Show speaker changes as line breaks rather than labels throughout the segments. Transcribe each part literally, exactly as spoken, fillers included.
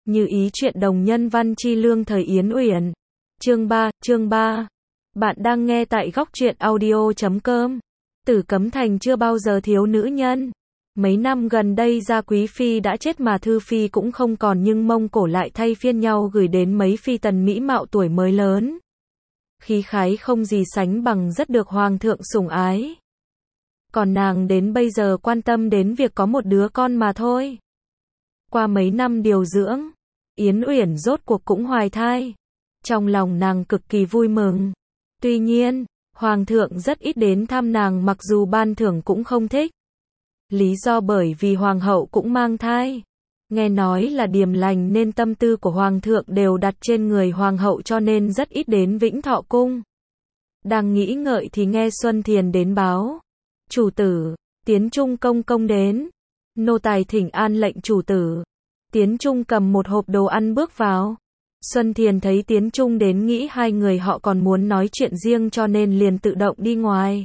Như ý chuyện đồng nhân văn chi lương thời Yến Uyển. Chương ba, chương ba. Bạn đang nghe tại góc truyện audio chấm com. Tử Cấm Thành chưa bao giờ thiếu nữ nhân. Mấy năm gần đây Gia Quý Phi đã chết mà Thư Phi cũng không còn, nhưng Mông Cổ lại thay phiên nhau gửi đến mấy phi tần mỹ mạo tuổi mới lớn. Khí khái không gì sánh bằng, rất được Hoàng thượng sủng ái. Còn nàng đến bây giờ quan tâm đến việc có một đứa con mà thôi. Qua mấy năm điều dưỡng, Yến Uyển rốt cuộc cũng hoài thai. Trong lòng nàng cực kỳ vui mừng. Tuy nhiên, Hoàng thượng rất ít đến thăm nàng, mặc dù ban thưởng cũng không thích. Lý do bởi vì Hoàng hậu cũng mang thai. Nghe nói là điềm lành nên tâm tư của Hoàng thượng đều đặt trên người Hoàng hậu, cho nên rất ít đến Vĩnh Thọ Cung. Đang nghĩ ngợi thì nghe Xuân Thiền đến báo. Chủ tử, Tiến Trung công công đến. Nô tài thỉnh an lệnh chủ tử. Tiến Trung cầm một hộp đồ ăn bước vào. Xuân Thiền thấy Tiến Trung đến nghĩ hai người họ còn muốn nói chuyện riêng, cho nên liền tự động đi ngoài.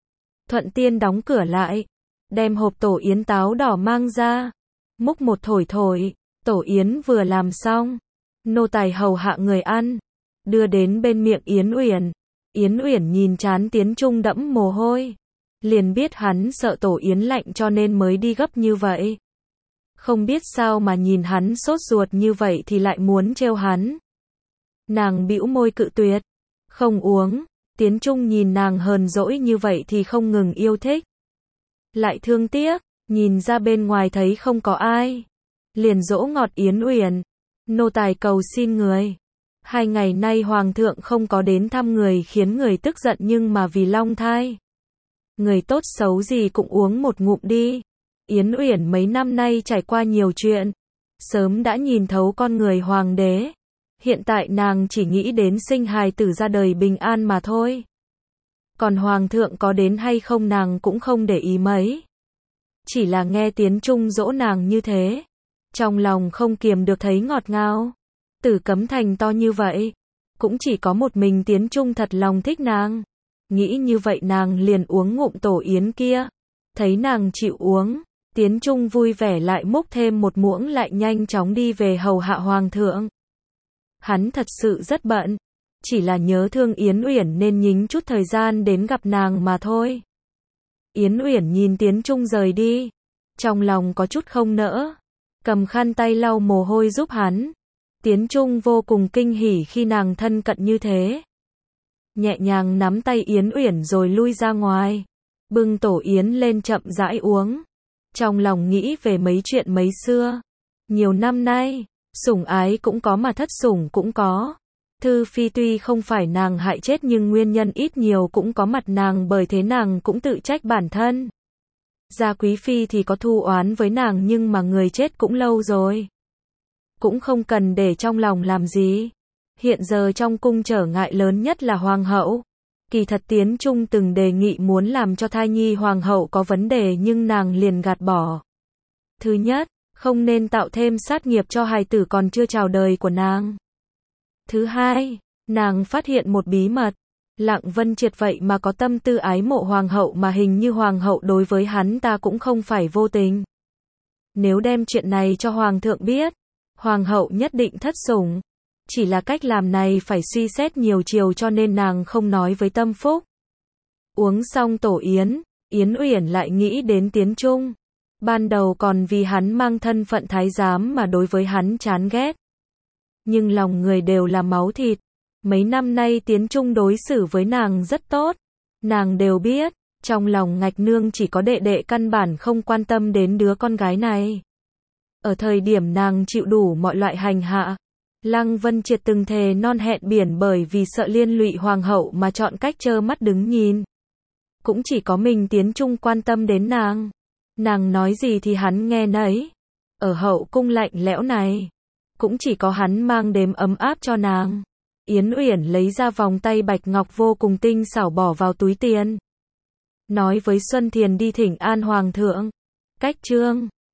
Thuận Tiên đóng cửa lại, đem hộp tổ yến táo đỏ mang ra, múc một thổi thổi. Tổ yến vừa làm xong, nô tài hầu hạ người ăn, đưa đến bên miệng Yến Uyển. Yến Uyển nhìn trán Tiến Trung đẫm mồ hôi, liền biết hắn sợ tổ yến lạnh cho nên mới đi gấp như vậy. Không biết sao mà nhìn hắn sốt ruột như vậy thì lại muốn trêu hắn. Nàng bĩu môi cự tuyệt, không uống. Tiến Trung nhìn nàng hờn dỗi như vậy thì không ngừng yêu thích. Lại thương tiếc, nhìn ra bên ngoài thấy không có ai, liền dỗ ngọt Yến Uyển. Nô tài cầu xin người. Hai ngày nay Hoàng thượng không có đến thăm người khiến người tức giận, nhưng mà vì long thai, người tốt xấu gì cũng uống một ngụm đi. Yến Uyển mấy năm nay trải qua nhiều chuyện, sớm đã nhìn thấu con người hoàng đế. Hiện tại nàng chỉ nghĩ đến sinh hài tử ra đời bình an mà thôi. Còn Hoàng thượng có đến hay không nàng cũng không để ý mấy. Chỉ là nghe Tiến Trung dỗ nàng như thế, trong lòng không kiềm được thấy ngọt ngào. Tử Cấm Thành to như vậy, cũng chỉ có một mình Tiến Trung thật lòng thích nàng. Nghĩ như vậy nàng liền uống ngụm tổ yến kia. Thấy nàng chịu uống, Tiến Trung vui vẻ lại múc thêm một muỗng, lại nhanh chóng đi về hầu hạ Hoàng thượng. Hắn thật sự rất bận, chỉ là nhớ thương Yến Uyển nên nhính chút thời gian đến gặp nàng mà thôi. Yến Uyển nhìn Tiến Trung rời đi, trong lòng có chút không nỡ, cầm khăn tay lau mồ hôi giúp hắn. Tiến Trung vô cùng kinh hỉ khi nàng thân cận như thế, nhẹ nhàng nắm tay Yến Uyển rồi lui ra ngoài, bưng tổ yến lên chậm rãi uống. Trong lòng nghĩ về mấy chuyện mấy xưa. Nhiều năm nay, sủng ái cũng có mà thất sủng cũng có. Thư Phi tuy không phải nàng hại chết, nhưng nguyên nhân ít nhiều cũng có mặt nàng, bởi thế nàng cũng tự trách bản thân. Gia Quý Phi thì có thù oán với nàng, nhưng mà người chết cũng lâu rồi, cũng không cần để trong lòng làm gì. Hiện giờ trong cung trở ngại lớn nhất là Hoàng hậu. Kỳ thật Tiến Trung từng đề nghị muốn làm cho thai nhi Hoàng hậu có vấn đề, nhưng nàng liền gạt bỏ. Thứ nhất, không nên tạo thêm sát nghiệp cho hài tử còn chưa chào đời của nàng. Thứ hai, nàng phát hiện một bí mật. Lạng Vân Triệt vậy mà có tâm tư ái mộ Hoàng hậu, mà hình như Hoàng hậu đối với hắn ta cũng không phải vô tình. Nếu đem chuyện này cho Hoàng thượng biết, Hoàng hậu nhất định thất sủng. Chỉ là cách làm này phải suy xét nhiều chiều, cho nên nàng không nói với Tâm Phúc. Uống xong tổ yến, Yến Uyển lại nghĩ đến Tiến Trung. Ban đầu còn vì hắn mang thân phận thái giám mà đối với hắn chán ghét. Nhưng lòng người đều là máu thịt. Mấy năm nay Tiến Trung đối xử với nàng rất tốt. Nàng đều biết, trong lòng Ngạch Nương chỉ có đệ đệ, căn bản không quan tâm đến đứa con gái này. Ở thời điểm nàng chịu đủ mọi loại hành hạ, Lăng Vân Triệt từng thề non hẹn biển, bởi vì sợ liên lụy Hoàng hậu mà chọn cách trơ mắt đứng nhìn. Cũng chỉ có mình Tiến Trung quan tâm đến nàng. Nàng nói gì thì hắn nghe nấy. Ở hậu cung lạnh lẽo này, cũng chỉ có hắn mang đêm ấm áp cho nàng. Yến Uyển lấy ra vòng tay bạch ngọc vô cùng tinh xảo bỏ vào túi tiền. Nói với Xuân Thiền đi thỉnh an Hoàng thượng. Cách chương